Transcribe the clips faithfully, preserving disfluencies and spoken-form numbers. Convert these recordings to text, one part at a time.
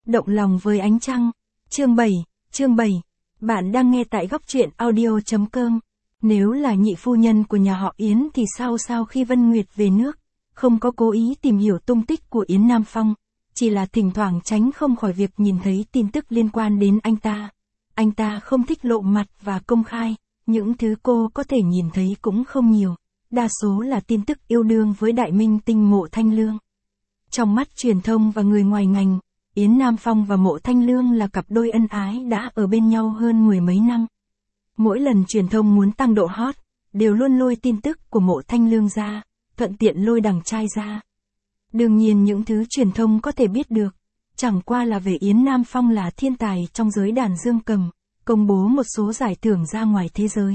động lòng với ánh trăng. Chương bảy, chương bảy. Bạn đang nghe tại góc truyện audio chấm com. Nếu là nhị phu nhân của nhà họ Yến thì sao sao khi Vân Nguyệt về nước, không có cố ý tìm hiểu tung tích của Yến Nam Phong, chỉ là thỉnh thoảng tránh không khỏi việc nhìn thấy tin tức liên quan đến anh ta. Anh ta không thích lộ mặt và công khai, những thứ cô có thể nhìn thấy cũng không nhiều, đa số là tin tức yêu đương với đại minh tinh Mộ Thanh Lương. Trong mắt truyền thông và người ngoài ngành, Yến Nam Phong và Mộ Thanh Lương là cặp đôi ân ái đã ở bên nhau hơn mười mấy năm. Mỗi lần truyền thông muốn tăng độ hot, đều luôn lôi tin tức của Mộ Thanh Lương ra, thuận tiện lôi đằng trai ra. Đương nhiên những thứ truyền thông có thể biết được, chẳng qua là về Yến Nam Phong là thiên tài trong giới đàn dương cầm, công bố một số giải thưởng ra ngoài thế giới.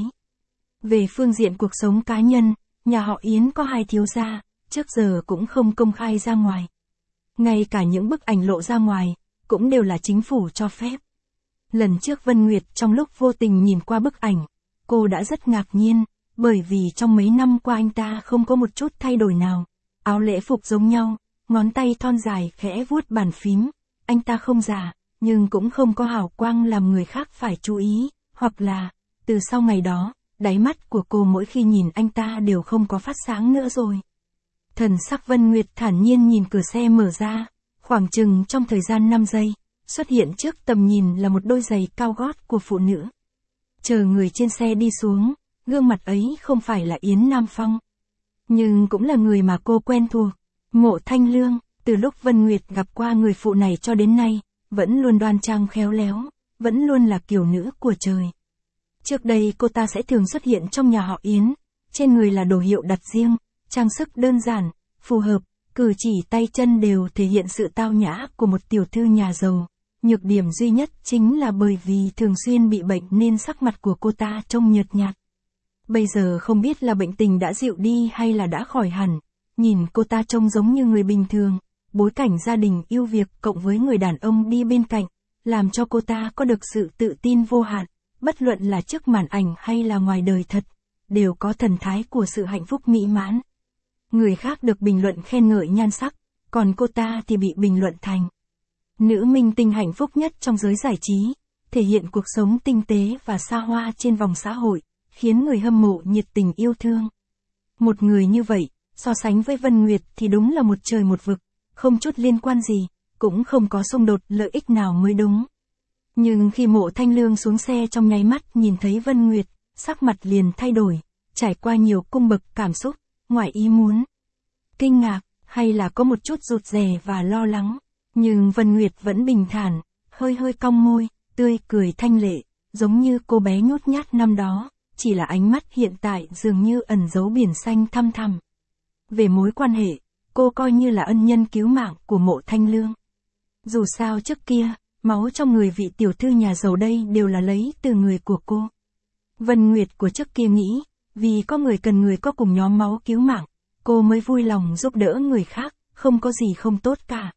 Về phương diện cuộc sống cá nhân, nhà họ Yến có hai thiếu gia, trước giờ cũng không công khai ra ngoài. Ngay cả những bức ảnh lộ ra ngoài, cũng đều là chính phủ cho phép. Lần trước Vân Nguyệt trong lúc vô tình nhìn qua bức ảnh, cô đã rất ngạc nhiên, bởi vì trong mấy năm qua anh ta không có một chút thay đổi nào. Áo lễ phục giống nhau, ngón tay thon dài khẽ vuốt bàn phím, anh ta không già, nhưng cũng không có hào quang làm người khác phải chú ý, hoặc là, từ sau ngày đó, đáy mắt của cô mỗi khi nhìn anh ta đều không có phát sáng nữa rồi. Thần sắc Vân Nguyệt thản nhiên nhìn cửa xe mở ra, khoảng chừng trong thời gian năm giây, xuất hiện trước tầm nhìn là một đôi giày cao gót của phụ nữ. Chờ người trên xe đi xuống, gương mặt ấy không phải là Yến Nam Phong, nhưng cũng là người mà cô quen thuộc, Mộ Thanh Lương. Từ lúc Vân Nguyệt gặp qua người phụ này cho đến nay, vẫn luôn đoan trang khéo léo, vẫn luôn là kiều nữ của trời. Trước đây cô ta sẽ thường xuất hiện trong nhà họ Yến, trên người là đồ hiệu đặt riêng, trang sức đơn giản, phù hợp, cử chỉ tay chân đều thể hiện sự tao nhã của một tiểu thư nhà giàu. Nhược điểm duy nhất chính là bởi vì thường xuyên bị bệnh nên sắc mặt của cô ta trông nhợt nhạt. Bây giờ không biết là bệnh tình đã dịu đi hay là đã khỏi hẳn, nhìn cô ta trông giống như người bình thường, bối cảnh gia đình yêu việc cộng với người đàn ông đi bên cạnh, làm cho cô ta có được sự tự tin vô hạn, bất luận là trước màn ảnh hay là ngoài đời thật, đều có thần thái của sự hạnh phúc mỹ mãn. Người khác được bình luận khen ngợi nhan sắc, còn cô ta thì bị bình luận thành nữ minh tinh hạnh phúc nhất trong giới giải trí, thể hiện cuộc sống tinh tế và xa hoa trên vòng xã hội, khiến người hâm mộ nhiệt tình yêu thương. Một người như vậy, so sánh với Vân Nguyệt thì đúng là một trời một vực, không chút liên quan gì, cũng không có xung đột lợi ích nào mới đúng. Nhưng khi Mộ Thanh Lương xuống xe trong nháy mắt nhìn thấy Vân Nguyệt, sắc mặt liền thay đổi, trải qua nhiều cung bậc cảm xúc, ngoài ý muốn, kinh ngạc, hay là có một chút rụt rè và lo lắng. Nhưng Vân Nguyệt vẫn bình thản, hơi hơi cong môi, tươi cười thanh lệ, giống như cô bé nhút nhát năm đó, chỉ là ánh mắt hiện tại dường như ẩn giấu biển xanh thăm thẳm. Về mối quan hệ, cô coi như là ân nhân cứu mạng của Mộ Thanh Lương. Dù sao trước kia, máu trong người vị tiểu thư nhà giàu đây đều là lấy từ người của cô. Vân Nguyệt của trước kia nghĩ, vì có người cần người có cùng nhóm máu cứu mạng, cô mới vui lòng giúp đỡ người khác, không có gì không tốt cả.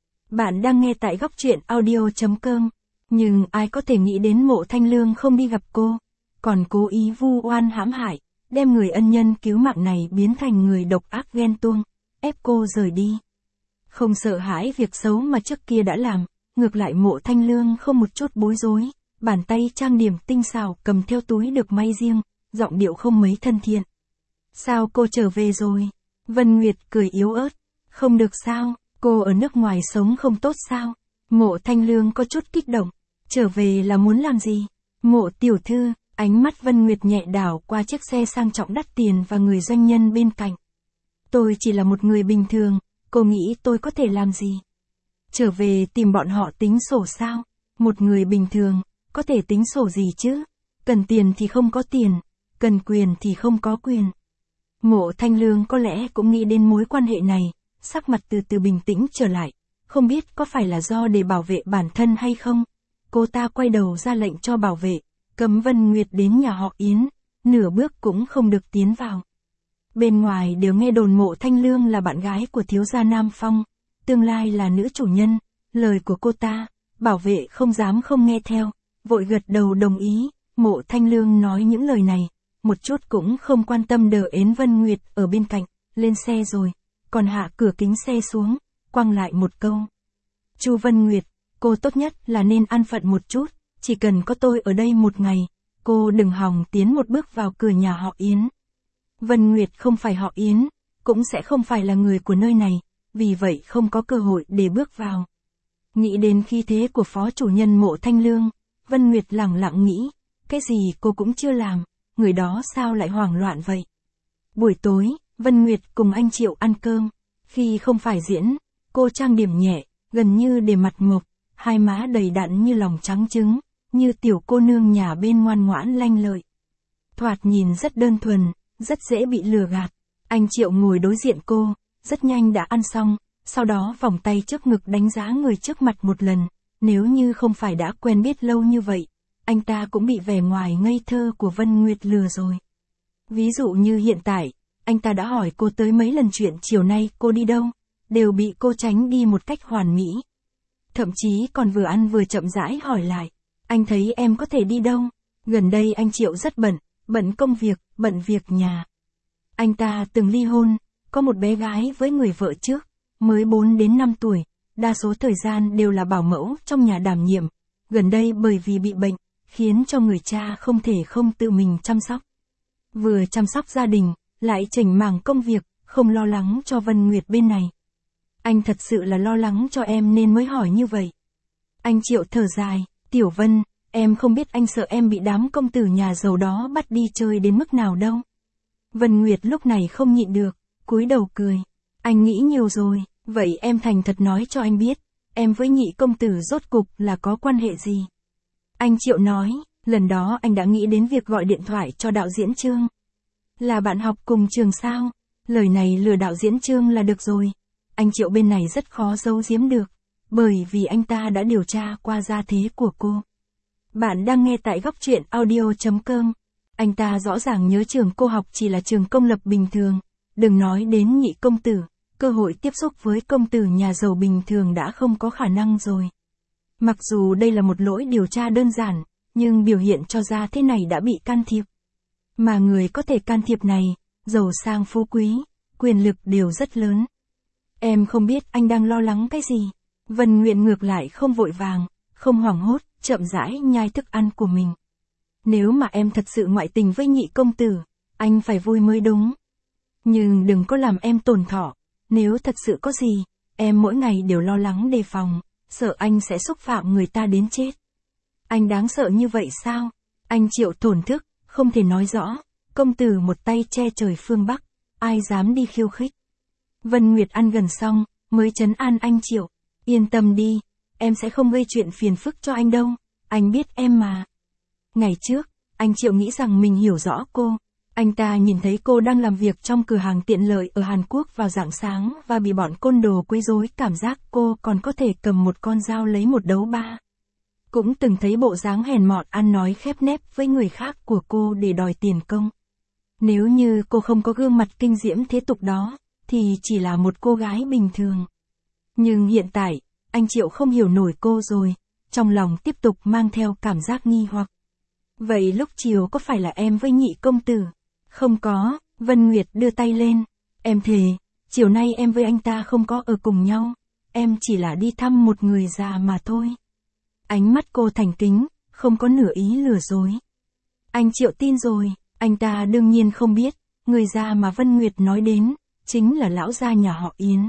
Bạn đang nghe tại góc truyện audio chấm com, nhưng ai có thể nghĩ đến Mộ Thanh Lương không đi gặp cô, còn cố ý vu oan hãm hại, đem người ân nhân cứu mạng này biến thành người độc ác ghen tuông, ép cô rời đi. Không sợ hãi việc xấu mà trước kia đã làm, ngược lại Mộ Thanh Lương không một chút bối rối, bàn tay trang điểm tinh xảo cầm theo túi được may riêng, giọng điệu không mấy thân thiện. Sao cô trở về rồi? Vân Nguyệt cười yếu ớt. Không được sao, cô ở nước ngoài sống không tốt sao? Mộ Thanh Lương có chút kích động. Trở về là muốn làm gì? Mộ tiểu thư, ánh mắt Vân Nguyệt nhẹ đảo qua chiếc xe sang trọng đắt tiền và người doanh nhân bên cạnh. Tôi chỉ là một người bình thường, cô nghĩ tôi có thể làm gì? Trở về tìm bọn họ tính sổ sao? Một người bình thường, có thể tính sổ gì chứ? Cần tiền thì không có tiền, cần quyền thì không có quyền. Mộ Thanh Lương có lẽ cũng nghĩ đến mối quan hệ này, sắc mặt từ từ bình tĩnh trở lại, không biết có phải là do để bảo vệ bản thân hay không. Cô ta quay đầu ra lệnh cho bảo vệ, cấm Vân Nguyệt đến nhà họ Yến, nửa bước cũng không được tiến vào. Bên ngoài đều nghe đồn Mộ Thanh Lương là bạn gái của thiếu gia Nam Phong, tương lai là nữ chủ nhân, lời của cô ta, bảo vệ không dám không nghe theo, vội gật đầu đồng ý. Mộ Thanh Lương nói những lời này, một chút cũng không quan tâm đờ ến Vân Nguyệt ở bên cạnh, lên xe rồi, còn hạ cửa kính xe xuống, quăng lại một câu. Chu Vân Nguyệt, cô tốt nhất là nên an phận một chút, chỉ cần có tôi ở đây một ngày, cô đừng hòng tiến một bước vào cửa nhà họ Yến. Vân Nguyệt không phải họ Yến, cũng sẽ không phải là người của nơi này, vì vậy không có cơ hội để bước vào. Nghĩ đến khí thế của phó chủ nhân Mộ Thanh Lương, Vân Nguyệt lẳng lặng nghĩ, cái gì cô cũng chưa làm, người đó sao lại hoảng loạn vậy. Buổi tối, Vân Nguyệt cùng anh Triệu ăn cơm, khi không phải diễn, cô trang điểm nhẹ, gần như để mặt mộc, hai má đầy đặn như lòng trắng trứng, như tiểu cô nương nhà bên ngoan ngoãn lanh lợi. Thoạt nhìn rất đơn thuần, rất dễ bị lừa gạt. Anh Triệu ngồi đối diện cô, rất nhanh đã ăn xong, sau đó vòng tay trước ngực đánh giá người trước mặt một lần, nếu như không phải đã quen biết lâu như vậy, anh ta cũng bị vẻ ngoài ngây thơ của Vân Nguyệt lừa rồi. Ví dụ như hiện tại, anh ta đã hỏi cô tới mấy lần chuyện chiều nay cô đi đâu, đều bị cô tránh đi một cách hoàn mỹ. Thậm chí còn vừa ăn vừa chậm rãi hỏi lại, anh thấy em có thể đi đâu? Gần đây anh Triệu rất bận, bận công việc, bận việc nhà. Anh ta từng ly hôn, có một bé gái với người vợ trước, mới bốn đến năm tuổi, đa số thời gian đều là bảo mẫu trong nhà đảm nhiệm. Gần đây bởi vì bị bệnh, khiến cho người cha không thể không tự mình chăm sóc. Vừa chăm sóc gia đình, lại chỉnh mảng công việc, không lo lắng cho Vân Nguyệt bên này. Anh thật sự là lo lắng cho em nên mới hỏi như vậy. Anh Triệu thở dài, Tiểu Vân, em không biết anh sợ em bị đám công tử nhà giàu đó bắt đi chơi đến mức nào đâu. Vân Nguyệt lúc này không nhịn được, cúi đầu cười. Anh nghĩ nhiều rồi, vậy em thành thật nói cho anh biết, em với nhị công tử rốt cục là có quan hệ gì? Anh Triệu nói, lần đó anh đã nghĩ đến việc gọi điện thoại cho đạo diễn Trương. Là bạn học cùng trường sao? Lời này lừa đạo diễn Trương là được rồi. Anh Triệu bên này rất khó giấu giếm được, bởi vì anh ta đã điều tra qua gia thế của cô. Bạn đang nghe tại góc truyện audio chấm com. Anh ta rõ ràng nhớ trường cô học chỉ là trường công lập bình thường, đừng nói đến nhị công tử, cơ hội tiếp xúc với công tử nhà giàu bình thường đã không có khả năng rồi. Mặc dù đây là một lỗi điều tra đơn giản, nhưng biểu hiện cho ra thế này đã bị can thiệp. Mà người có thể can thiệp này, giàu sang phú quý, quyền lực đều rất lớn. Em không biết anh đang lo lắng cái gì. Vân Nguyện ngược lại không vội vàng, không hoảng hốt, chậm rãi nhai thức ăn của mình. Nếu mà em thật sự ngoại tình với nhị công tử, anh phải vui mới đúng. Nhưng đừng có làm em tổn thọ, nếu thật sự có gì, em mỗi ngày đều lo lắng đề phòng, sợ anh sẽ xúc phạm người ta đến chết. Anh đáng sợ như vậy sao? Anh Triệu thổn thức, không thể nói rõ, công tử một tay che trời phương Bắc, ai dám đi khiêu khích. Vân Nguyệt ăn gần xong, mới trấn an anh Triệu, yên tâm đi, em sẽ không gây chuyện phiền phức cho anh đâu, anh biết em mà. Ngày trước, anh Triệu nghĩ rằng mình hiểu rõ cô. Anh ta nhìn thấy cô đang làm việc trong cửa hàng tiện lợi ở Hàn Quốc vào rạng sáng và bị bọn côn đồ quấy rối, cảm giác cô còn có thể cầm một con dao lấy một đấu ba. Cũng từng thấy bộ dáng hèn mọn ăn nói khép nép với người khác của cô để đòi tiền công. Nếu như cô không có gương mặt kinh diễm thế tục đó, thì chỉ là một cô gái bình thường. Nhưng hiện tại, anh Triệu không hiểu nổi cô rồi, trong lòng tiếp tục mang theo cảm giác nghi hoặc. Vậy lúc chiều có phải là em với nhị công tử? Không có, Vân Nguyệt đưa tay lên. Em thề, chiều nay em với anh ta không có ở cùng nhau. Em chỉ là đi thăm một người già mà thôi. Ánh mắt cô thành kính, không có nửa ý lừa dối. Anh Triệu tin rồi, anh ta đương nhiên không biết, người già mà Vân Nguyệt nói đến, chính là lão gia nhà họ Yến.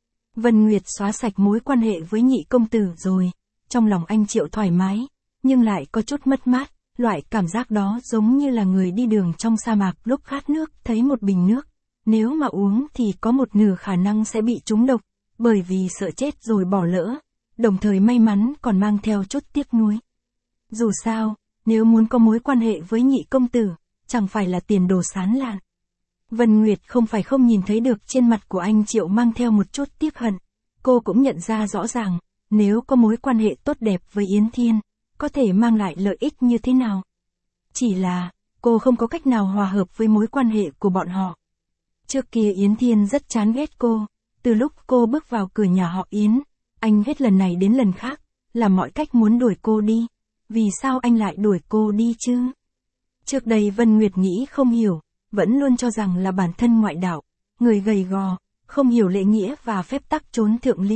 Vân Nguyệt xóa sạch mối quan hệ với nhị công tử rồi, trong lòng anh Triệu thoải mái, nhưng lại có chút mất mát. Loại cảm giác đó giống như là người đi đường trong sa mạc lúc khát nước thấy một bình nước, nếu mà uống thì có một nửa khả năng sẽ bị trúng độc, bởi vì sợ chết rồi bỏ lỡ, đồng thời may mắn còn mang theo chút tiếc nuối. Dù sao, nếu muốn có mối quan hệ với nhị công tử, chẳng phải là tiền đồ sán lạn. Vân Nguyệt không phải không nhìn thấy được trên mặt của anh Triệu mang theo một chút tiếc hận, cô cũng nhận ra rõ ràng, nếu có mối quan hệ tốt đẹp với Yến Thiên, có thể mang lại lợi ích như thế nào. Chỉ là, cô không có cách nào hòa hợp với mối quan hệ của bọn họ. Trước kia Yến Thiên rất chán ghét cô, từ lúc cô bước vào cửa nhà họ Yến, anh hết lần này đến lần khác, làm mọi cách muốn đuổi cô đi. Vì sao anh lại đuổi cô đi chứ? Trước đây Vân Nguyệt nghĩ không hiểu, vẫn luôn cho rằng là bản thân ngoại đạo, người gầy gò, không hiểu lễ nghĩa và phép tắc trốn thượng lưu,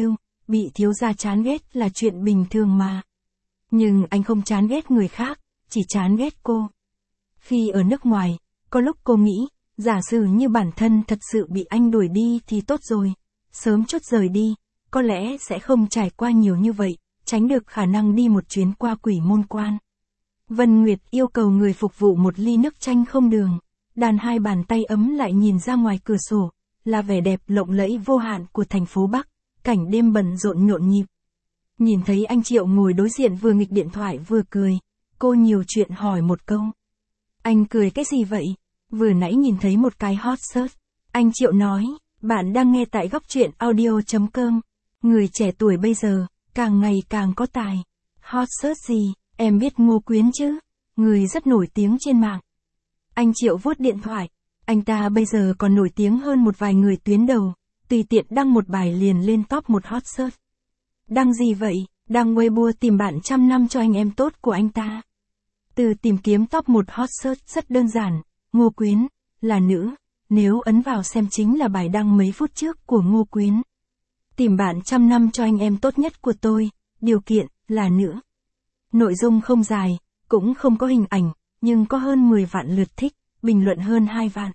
bị thiếu gia chán ghét là chuyện bình thường mà. Nhưng anh không chán ghét người khác, chỉ chán ghét cô. Khi ở nước ngoài, có lúc cô nghĩ, giả sử như bản thân thật sự bị anh đuổi đi thì tốt rồi. Sớm chút rời đi, có lẽ sẽ không trải qua nhiều như vậy, tránh được khả năng đi một chuyến qua quỷ môn quan. Vân Nguyệt yêu cầu người phục vụ một ly nước chanh không đường. Đàn hai bàn tay ấm lại nhìn ra ngoài cửa sổ, là vẻ đẹp lộng lẫy vô hạn của thành phố Bắc, cảnh đêm bận rộn nhộn nhịp. Nhìn thấy anh Triệu ngồi đối diện vừa nghịch điện thoại vừa cười, cô nhiều chuyện hỏi một câu. Anh cười cái gì vậy? Vừa nãy nhìn thấy một cái hot search. Anh Triệu nói, bạn đang nghe tại góc truyện audio.com. Người trẻ tuổi bây giờ, càng ngày càng có tài. Hot search gì? Em biết Ngô Quyến chứ? Người rất nổi tiếng trên mạng. Anh Triệu vuốt điện thoại. Anh ta bây giờ còn nổi tiếng hơn một vài người tuyến đầu. Tùy tiện đăng một bài liền lên top một hot search. Đăng gì vậy? Đăng Weibo tìm bạn trăm năm cho anh em tốt của anh ta. Từ tìm kiếm top một hot search rất đơn giản. Ngô Quyến, là nữ. Nếu ấn vào xem chính là bài đăng mấy phút trước của Ngô Quyến. Tìm bạn trăm năm cho anh em tốt nhất của tôi. Điều kiện, là nữ. Nội dung không dài, cũng không có hình ảnh, nhưng có hơn mười vạn lượt thích, bình luận hơn hai vạn.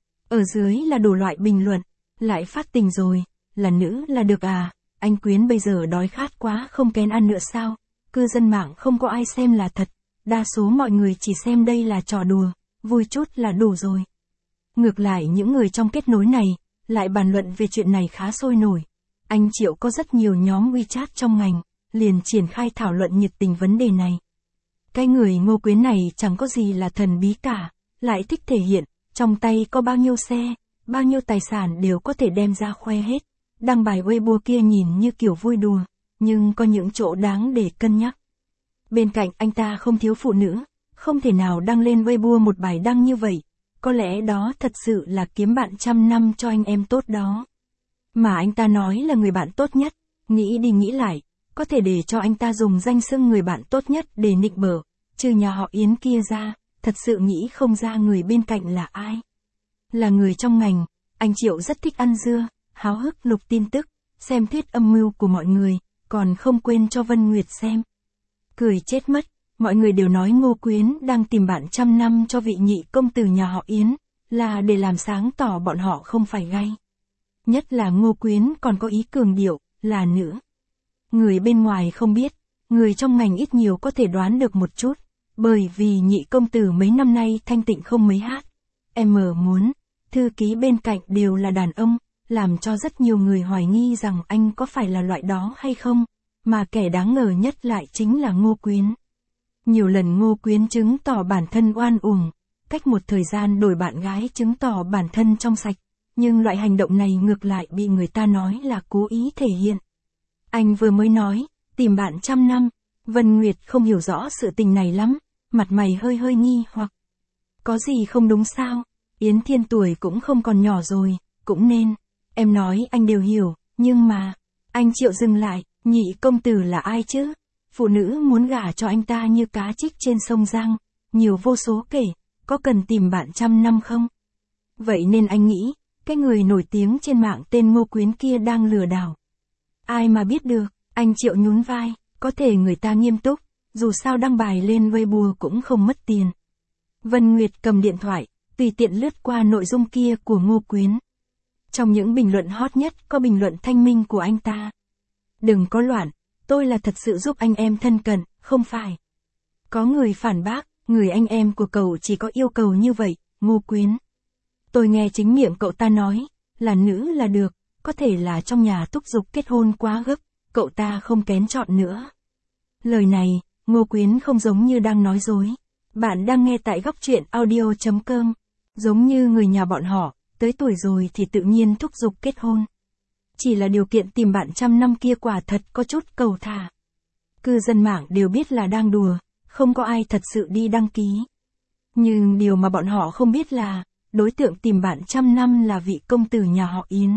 Ở dưới là đủ loại bình luận, lại phát tình rồi, là nữ là được à, anh Quyến bây giờ đói khát quá không kén ăn nữa sao, cư dân mạng không có ai xem là thật, đa số mọi người chỉ xem đây là trò đùa, vui chút là đủ rồi. Ngược lại những người trong kết nối này, lại bàn luận về chuyện này khá sôi nổi. Anh Triệu có rất nhiều nhóm WeChat trong ngành, liền triển khai thảo luận nhiệt tình vấn đề này. Cái người Ngô Quyến này chẳng có gì là thần bí cả, lại thích thể hiện, trong tay có bao nhiêu xe, bao nhiêu tài sản đều có thể đem ra khoe hết. Đăng bài Weibo kia nhìn như kiểu vui đùa, nhưng có những chỗ đáng để cân nhắc. Bên cạnh anh ta không thiếu phụ nữ, không thể nào đăng lên Weibo một bài đăng như vậy, có lẽ đó thật sự là kiếm bạn trăm năm cho anh em tốt đó. Mà anh ta nói là người bạn tốt nhất, nghĩ đi nghĩ lại, có thể để cho anh ta dùng danh xưng người bạn tốt nhất để nịnh bợ, trừ nhà họ Yến kia ra, thật sự nghĩ không ra người bên cạnh là ai. Là người trong ngành, anh Triệu rất thích ăn dưa, háo hức lục tin tức, xem thuyết âm mưu của mọi người, còn không quên cho Vân Nguyệt xem. Cười chết mất, mọi người đều nói Ngô Quyến đang tìm bạn trăm năm cho vị nhị công tử nhà họ Yến, là để làm sáng tỏ bọn họ không phải gay. Nhất là Ngô Quyến còn có ý cường điệu, là nữ. Người bên ngoài không biết, người trong ngành ít nhiều có thể đoán được một chút, bởi vì nhị công tử mấy năm nay thanh tịnh không mấy hát. Em muốn, thư ký bên cạnh đều là đàn ông, làm cho rất nhiều người hoài nghi rằng anh có phải là loại đó hay không, mà kẻ đáng ngờ nhất lại chính là Ngô Quyến. Nhiều lần Ngô Quyến chứng tỏ bản thân oan uổng, cách một thời gian đổi bạn gái chứng tỏ bản thân trong sạch, nhưng loại hành động này ngược lại bị người ta nói là cố ý thể hiện. Anh vừa mới nói, tìm bạn trăm năm, Vân Nguyệt không hiểu rõ sự tình này lắm, mặt mày hơi hơi nghi hoặc. Có gì không đúng sao, Yến Thiên tuổi cũng không còn nhỏ rồi, cũng nên, em nói anh đều hiểu, nhưng mà, anh Triệu dừng lại, nhị công tử là ai chứ? Phụ nữ muốn gả cho anh ta như cá trích trên sông Giang, nhiều vô số kể, có cần tìm bạn trăm năm không? Vậy nên anh nghĩ, cái người nổi tiếng trên mạng tên Ngô Quyến kia đang lừa đảo. Ai mà biết được, anh Triệu nhún vai, có thể người ta nghiêm túc, dù sao đăng bài lên Weibo cũng không mất tiền. Vân Nguyệt cầm điện thoại, tùy tiện lướt qua nội dung kia của Ngô Quyến. Trong những bình luận hot nhất có bình luận thanh minh của anh ta. Đừng có loạn, tôi là thật sự giúp anh em thân cận, không phải. Có người phản bác, người anh em của cậu chỉ có yêu cầu như vậy, Ngô Quyến. Tôi nghe chính miệng cậu ta nói, là nữ là được, có thể là trong nhà thúc giục kết hôn quá gấp, cậu ta không kén chọn nữa. Lời này, Ngô Quyến không giống như đang nói dối. Bạn đang nghe tại góc truyện audio.com. Giống như người nhà bọn họ, tới tuổi rồi thì tự nhiên thúc giục kết hôn. Chỉ là điều kiện tìm bạn trăm năm kia quả thật có chút cầu thả. Cư dân mạng đều biết là đang đùa, không có ai thật sự đi đăng ký. Nhưng điều mà bọn họ không biết là, đối tượng tìm bạn trăm năm là vị công tử nhà họ Yến.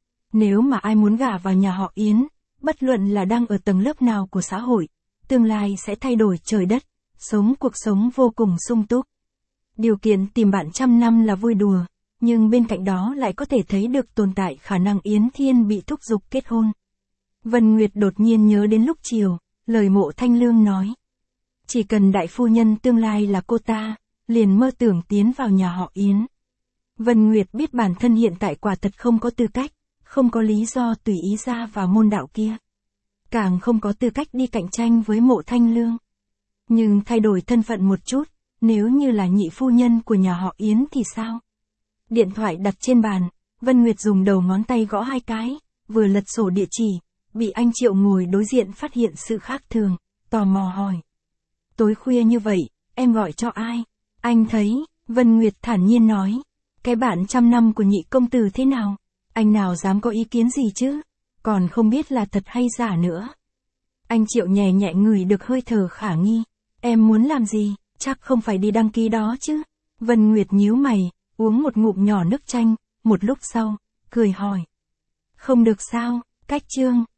Nếu mà ai muốn gả vào nhà họ Yến, bất luận là đang ở tầng lớp nào của xã hội, tương lai sẽ thay đổi trời đất, sống cuộc sống vô cùng sung túc. Điều kiện tìm bạn trăm năm là vui đùa, nhưng bên cạnh đó lại có thể thấy được tồn tại khả năng Yến Thiên bị thúc giục kết hôn. Vân Nguyệt đột nhiên nhớ đến lúc chiều, lời Mộ Thanh Lương nói. Chỉ cần đại phu nhân tương lai là cô ta, liền mơ tưởng tiến vào nhà họ Yến. Vân Nguyệt biết bản thân hiện tại quả thật không có tư cách, không có lý do tùy ý ra vào môn đạo kia. Càng không có tư cách đi cạnh tranh với Mộ Thanh Lương. Nhưng thay đổi thân phận một chút, nếu như là nhị phu nhân của nhà họ Yến thì sao? Điện thoại đặt trên bàn, Vân Nguyệt dùng đầu ngón tay gõ hai cái, vừa lật sổ địa chỉ, bị anh Triệu ngồi đối diện phát hiện sự khác thường, tò mò hỏi. Tối khuya như vậy, em gọi cho ai? Anh thấy, Vân Nguyệt thản nhiên nói, cái bạn trăm năm của nhị công tử thế nào? Anh nào dám có ý kiến gì chứ? Còn không biết là thật hay giả nữa. Anh Triệu nhẹ nhẹ ngửi được hơi thở khả nghi. Em muốn làm gì? Chắc không phải đi đăng ký đó chứ? Vân Nguyệt nhíu mày, uống một ngụm nhỏ nước chanh, một lúc sau, cười hỏi. Không được sao, cách chương.